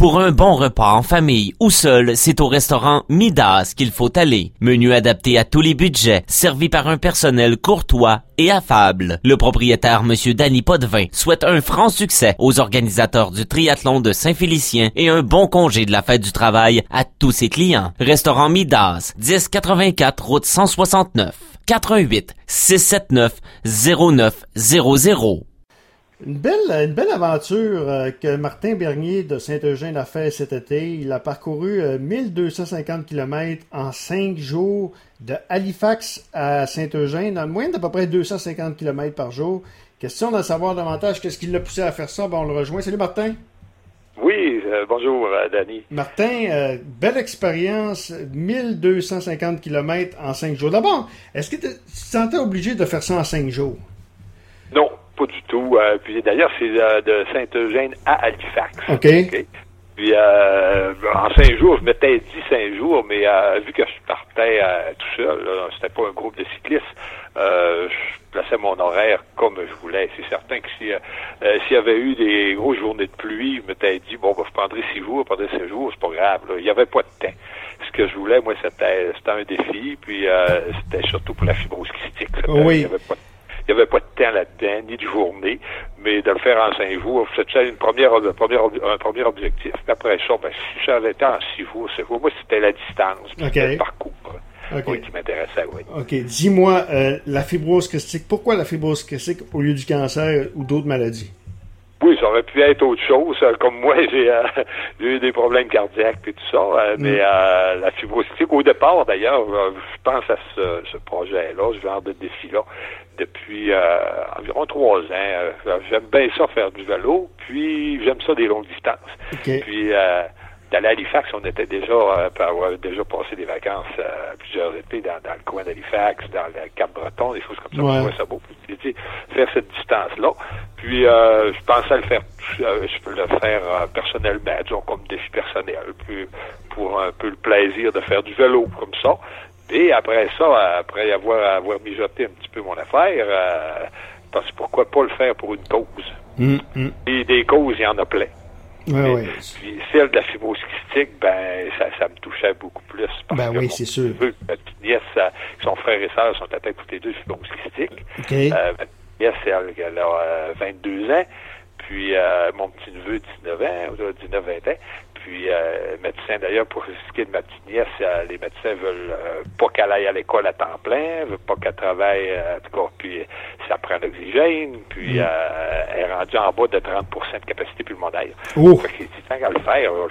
Pour un bon repas en famille ou seul, c'est au restaurant Midas qu'il faut aller. Menu adapté à tous les budgets, servi par un personnel courtois et affable. Le propriétaire, M. Danny Potvin, souhaite un franc succès aux organisateurs du triathlon de Saint-Félicien et un bon congé de la fête du travail à tous ses clients. Restaurant Midas, 1084 route 169, 88 679 0900. Une belle aventure que Martin Bernier de Saint-Eugène a fait cet été. Il a parcouru 1250 km en 5 jours de Halifax à Saint-Eugène, en moyenne d'à peu près 250 km par jour. Question d'en savoir davantage, qu'est-ce qui l'a poussé à faire ça? Ben, on le rejoint. Salut Martin. Oui, bonjour Danny. Martin, belle expérience, 1250 km en 5 jours. D'abord, est-ce que tu te sentais obligé de faire ça en 5 jours? Non. Pas du tout. Puis d'ailleurs, c'est de Saint-Eugène à Halifax. OK. Puis en 5 jours, je m'étais dit 5 jours, mais vu que je partais tout seul, là, c'était pas un groupe de cyclistes, je plaçais mon horaire comme je voulais. C'est certain que s'il y avait eu des grosses journées de pluie, je m'étais dit, bon, je prendrais 6 jours, je prendrais 6 jours, c'est pas grave. Là. Il n'y avait pas de temps. Ce que je voulais, moi, c'était un défi, puis c'était surtout pour la fibrose kystique. Oui. Il n'y avait pas de temps là-dedans, ni de journée, mais de le faire en 5 jours, c'était un premier objectif. Après ça, si j'arrêtais en 6 jours, moi, c'était la distance, le parcours qui m'intéressait, oui. OK. Dis-moi, la fibrose kystique, pourquoi la fibrose kystique au lieu du cancer ou d'autres maladies? Oui, ça aurait pu être autre chose. Comme moi, j'ai eu des problèmes cardiaques et tout ça. Mais la fibrose kystique, au départ, d'ailleurs, je pense à ce projet-là, ce genre de défi-là, depuis environ 3 ans. J'aime bien ça faire du vélo, puis j'aime ça des longues distances. Okay. Puis d'aller à Halifax, on était déjà passé des vacances plusieurs étés dans le coin d'Halifax, dans le Cap-Breton, des choses comme ça. Ouais. Je trouvais ça beau. Puis, faire cette distance-là. Puis je pensais à le faire, je peux le faire personnellement, disons comme défi personnel, puis pour un peu le plaisir de faire du vélo comme ça. Et après ça, après avoir mijoté un petit peu mon affaire, parce que pourquoi pas le faire pour une cause? Et des causes, il y en a plein. Oui. Puis celle de la fibrose kystique, ça me touchait beaucoup plus. Parce que c'est sûr. Ma petite nièce, son frère et sœur sont atteints toutes les deux de fibrose kystique. Okay. Ma petite nièce, elle a 22 ans. Puis mon petit neveu, 19-20 ans. Puis médecin, d'ailleurs, pour ce qui est de ma petite nièce, les médecins veulent pas qu'elle aille à l'école à temps plein, veulent pas qu'elle travaille, en tout cas, puis ça prend l'oxygène, puis elle est rendue en bas de 30% de capacité pulmonaire. Fait qu'il dit, tant qu'à le faire, on va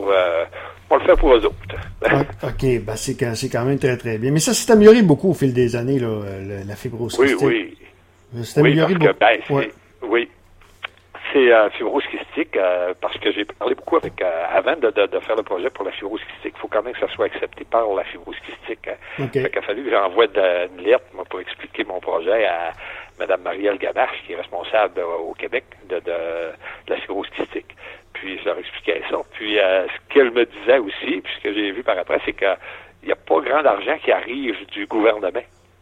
le faire pour eux autres. OK, c'est quand même très, très bien. Mais ça s'est amélioré beaucoup au fil des années, là, la fibrose kystique. Oui. C'est amélioré beaucoup. Oui. C'est fibrose kystique, parce que j'ai parlé beaucoup avec, avant de faire le projet pour la fibrose kystique, il faut quand même que ça soit accepté par la fibrose kystique. Okay. Fait qu'il a fallu que j'envoie une lettre pour expliquer mon projet à Mme Marielle Ganache, qui est responsable au Québec de la fibrose kystique. Puis je leur expliquais ça. Puis ce qu'elle me disait aussi, puis ce que j'ai vu par après, c'est qu'il n'y a pas grand argent qui arrive du gouvernement.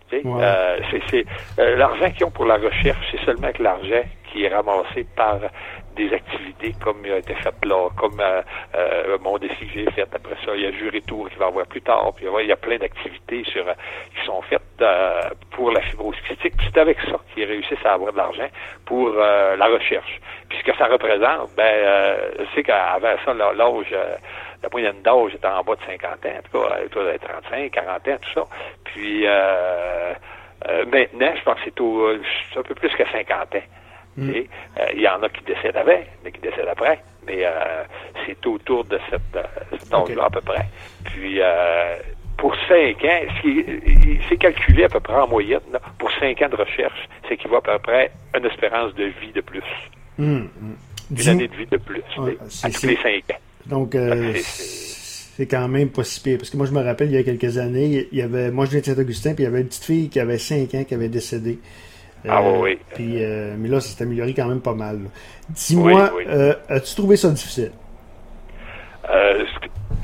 C'est l'argent qu'ils ont pour la recherche, c'est seulement que l'argent qui est ramassé par des activités comme il a été fait là, comme mon défi que j'ai fait. Après ça, il y a Jury Tour qui va avoir plus tard. Puis il y a plein d'activités qui sont faites pour la fibrose kystique. Puis c'est avec ça qu'ils réussissent à avoir de l'argent pour la recherche. Puis ce que ça représente, c'est qu'avant ça, l'âge, la moyenne d'âge était en bas de 50 ans, en tout cas, elle doit être 35, 40 ans, tout ça. Puis maintenant, je pense que c'est un peu plus que 50 ans. Il y en a qui décèdent avant, mais qui décèdent après. Mais c'est autour de cet âge-là à peu près. Puis pour 5 ans, c'est calculé à peu près en moyenne, là, pour 5 ans de recherche, c'est qu'il va à peu près une espérance de vie de plus. Une année de vie de plus, à tous les 5 ans. Donc, c'est quand même pas si pire. Parce que moi, je me rappelle, il y a quelques années, moi, je viens de Saint-Augustin, puis il y avait une petite fille qui avait 5 ans qui avait décédé. Oui. Puis, mais là, ça s'est amélioré quand même pas mal. Là. Dis-moi, as-tu trouvé ça difficile?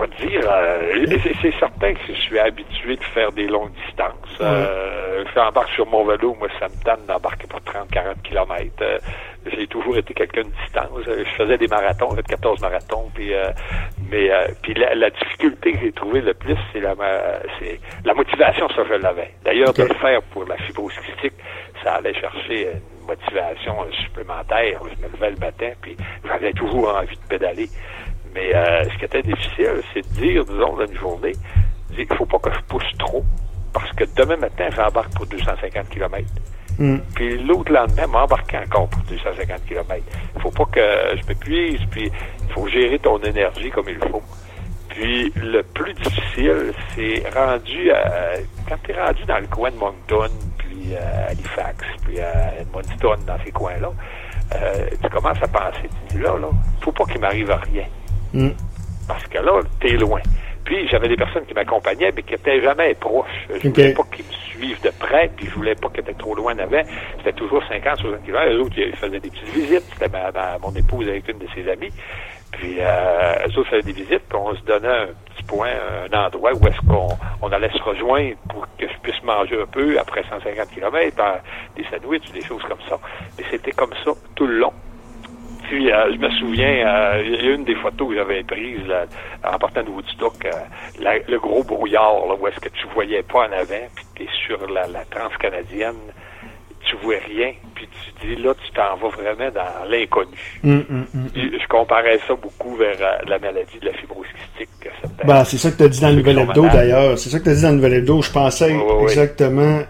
vais te dire, c'est certain que je suis habitué de faire des longues distances. J'embarque sur mon vélo, moi, ça me tente d'embarquer pour 30-40 kilomètres. J'ai toujours été quelqu'un de distance. Je faisais des marathons, j'ai fait 14 marathons, puis la difficulté que j'ai trouvée le plus, c'est la motivation, ça je l'avais. D'ailleurs, de le faire pour la fibrose cystique, ça allait chercher une motivation supplémentaire. Je me levais le matin, puis j'avais toujours envie de pédaler. Mais ce qui était difficile, c'est de dire, disons, dans une journée, il faut pas que je pousse trop, parce que demain matin, j'embarque pour 250 km. Puis l'autre lendemain, m'embarquer encore pour 250 km. Il faut pas que je m'épuise, puis il faut gérer ton énergie comme il faut. Puis le plus difficile, c'est quand tu es rendu dans le coin de Moncton, puis Halifax, puis Edmundston, dans ces coins-là, tu commences à penser, tu dis là, faut pas qu'il m'arrive rien. Parce que là, t'es loin. Puis j'avais des personnes qui m'accompagnaient, mais qui étaient jamais proches. Je voulais pas qu'ils me suivent de près, puis je voulais pas qu'ils étaient trop loin d'avant. C'était toujours 50-60 km. Les autres, ils faisaient des petites visites. C'était mon épouse avec une de ses amies. Puis eux autres faisaient des visites, puis on se donnait un petit point, un endroit où est-ce qu'on allait se rejoindre pour que je puisse manger un peu après 150 km, des sandwichs, des choses comme ça. Et c'était comme ça tout le long. Puis, je me souviens, il y a une des photos que j'avais prises là, en partant de Woodstock, le gros brouillard, là, où est-ce que tu voyais pas en avant, puis tu es sur la transcanadienne, tu vois rien, puis tu dis là, tu t'en vas vraiment dans l'inconnu. Je comparais ça beaucoup vers la maladie de la fibrose cystique. C'est ça que tu as dit dans le nouvel hebdo, d'ailleurs. C'est ça que tu as dit dans le nouvel hebdo. Je pensais exactement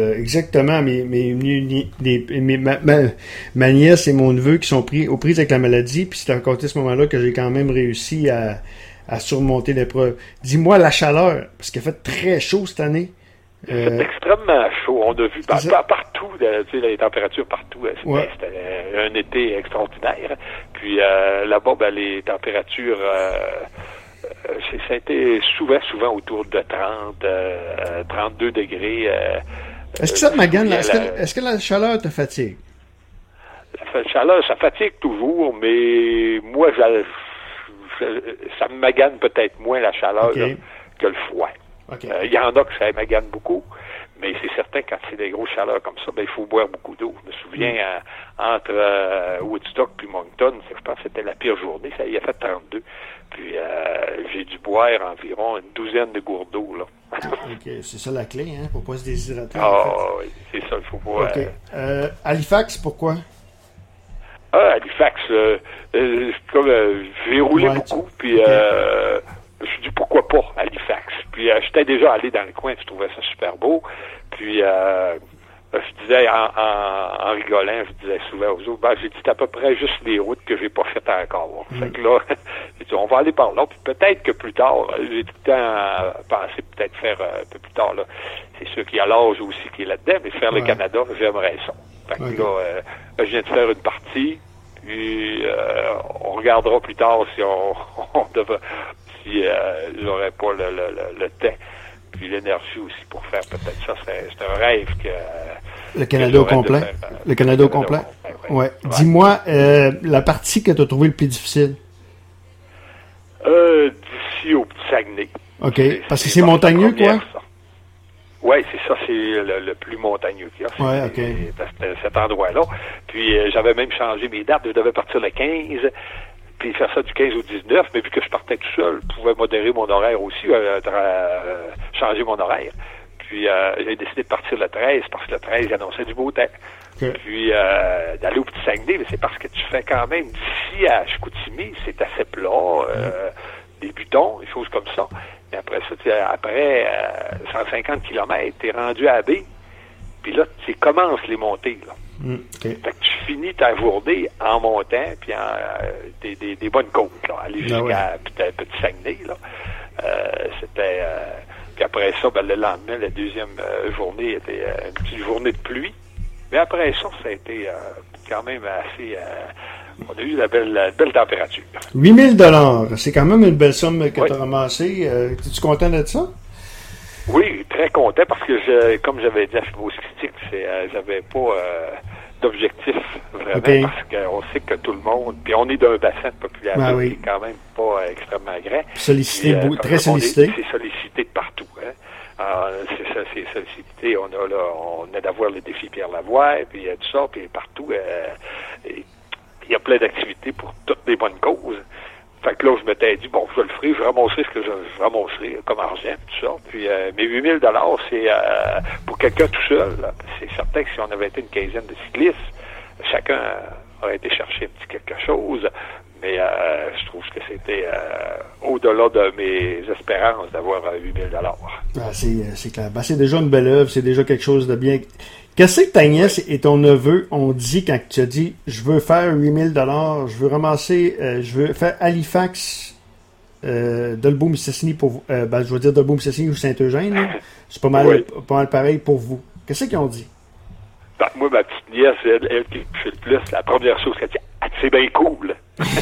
ma nièce et mon neveu qui sont aux prises avec la maladie, puis c'est à côté de ce moment-là que j'ai quand même réussi à surmonter l'épreuve. Dis-moi la chaleur, parce qu'il a fait très chaud cette année. C'est extrêmement chaud. On a vu partout, tu sais, les températures partout. C'était un été extraordinaire. Puis là-bas, les températures, ça a été souvent autour de 32 degrés. Est-ce que ça te magane? Est-ce que la chaleur te fatigue? La chaleur, ça fatigue toujours, mais moi, ça me magane peut-être moins la chaleur que le froid. Il y en a que ça magane beaucoup, mais c'est certain quand c'est des grosses chaleurs comme ça, il faut boire beaucoup d'eau. Je me souviens, entre Woodstock puis Moncton, je pense que c'était la pire journée, ça y a fait 32. Puis j'ai dû boire environ une douzaine de gourdes d'eau, là. C'est ça la clé, hein, pour pas se déshydrater. Oui, c'est ça, il faut boire. Halifax, pourquoi? Halifax, j'ai roulé beaucoup, puis je me suis dit pourquoi pas Halifax. Puis j'étais déjà allé dans le coin, je trouvais ça super beau. Puis je disais en rigolant, je disais souvent aux autres, j'ai dit à peu près juste les routes que j'ai pas faites encore. Fait que là, j'ai dit on va aller par là, puis peut-être que plus tard, j'ai tout le temps pensé peut-être faire un peu plus tard là. C'est sûr qu'il y a l'âge aussi qui est là-dedans, mais faire le Canada, j'aimerais ça. Fait que là, je viens de faire une partie, puis on regardera plus tard si on devrait. Si j'aurais pas le temps puis l'énergie aussi pour faire peut-être ça, c'est un rêve que le Canada au complet. Le Canada au complet. Ouais. Dis-moi la partie que tu as trouvée le plus difficile. D'ici au petit Saguenay. OK. Parce que c'est montagneux, quoi? Oui, c'est ça, c'est le plus montagneux qu'il y a. Ouais, OK. Cet endroit-là. Puis j'avais même changé mes dates. Je devais partir le 15. Puis faire ça du 15 au 19, mais vu que je partais tout seul, je pouvais modérer mon horaire aussi, changer mon horaire. Puis j'ai décidé de partir le 13, parce que le 13, il annonçait du beau temps. Puis d'aller au Petit Saguenay, mais c'est parce que tu fais quand même, d'ici à Chicoutimi, c'est assez plat, des butons, des choses comme ça. Mais après ça, après 150 km, t'es rendu à Abbé, puis là, tu commences les montées, là. Fait que tu finis ta journée en montant, puis des bonnes côtes, là, aller jusqu'à Petit Saguenay, là. C'était... puis après ça, le lendemain, la deuxième journée était une petite journée de pluie. Mais après ça, ça a été quand même assez... on a eu la belle température. 8 000 $, c'est quand même une belle somme que tu as ramassée. Es-tu content de ça? Oui, très content, parce que comme j'avais dit à fibrose cystique, j'avais pas d'objectif, vraiment, Okay. parce qu'on sait que tout le monde, puis on est d'un bassin de population Ah oui. qui est quand même pas extrêmement grand. Sollicité, Puis, très sollicité. C'est sollicité de partout. Hein. C'est ça, c'est sollicité. On a d'avoir le défi Pierre Lavoie, puis tout ça, puis partout, il y a plein d'activités pour toutes les bonnes causes. Fait que là, je m'étais dit, bon, je le ferai, je ramasserai ce que je ramasserai comme argent, tout ça. Puis, mais 8 000 $, c'est pour quelqu'un tout seul. Là. C'est certain que si on avait été une quinzaine de cyclistes, chacun aurait été chercher un petit quelque chose. Mais je trouve que c'était au-delà de mes espérances d'avoir 8 000 $. Ah, c'est clair. Ben, c'est déjà une belle œuvre, c'est déjà quelque chose de bien. Qu'est-ce que ta nièce et ton neveu ont dit quand tu as dit « Je veux faire 8 000 $, je veux ramasser, je veux faire Halifax, Dolbeau-Mistassini pour vous. Je veux dire Dolbeau-Mistassini ou Saint-Eugène. Là. C'est pas mal pareil pour vous. » Qu'est-ce qu'ils ont dit? Ben, moi, ma petite nièce, elle qui fait le plus, la première chose qu'elle dit, c'est bien cool.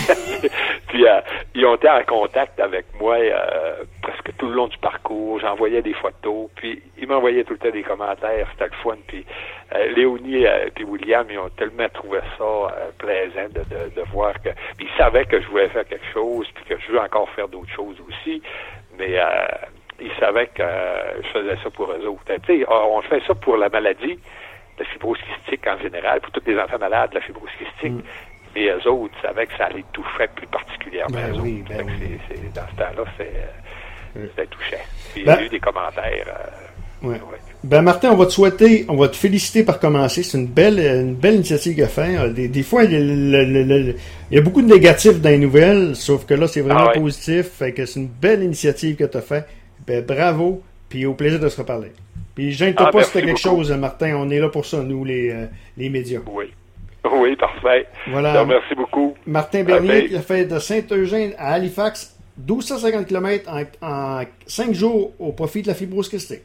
Puis ils ont été en contact avec moi presque tout le long du parcours. J'envoyais des photos, puis ils m'envoyaient tout le temps des commentaires. C'était le fun. Puis Léonie et William, ils ont tellement trouvé ça plaisant de voir que... Puis ils savaient que je voulais faire quelque chose, puis que je veux encore faire d'autres choses aussi. Mais ils savaient que je faisais ça pour eux autres. Tu sais, on fait ça pour la maladie, la fibrose kystique en général, pour tous les enfants malades de la fibrose kystique. Et eux autres savaient que ça les touchait plus particulièrement. Ben oui, ben oui. Dans ce temps-là, c'était touchant. Puis, il y Ben, a eu des commentaires. Ouais. Ben Martin, on va te féliciter par commencer. C'est une belle initiative qu'il a fait. Des fois, il y a beaucoup de négatifs dans les nouvelles, sauf que là, c'est vraiment positif. Fait que c'est une belle initiative que tu as fait. Ben, bravo, puis au plaisir de se reparler. Puis gêne-toi pas si t'as quelque chose, Martin. On est là pour ça, nous, les médias. Oui, parfait. Voilà. Merci beaucoup. Martin Bernier qui a fait de Saint-Eugène à Halifax 1250 km en 5 jours au profit de la fibrose kystique.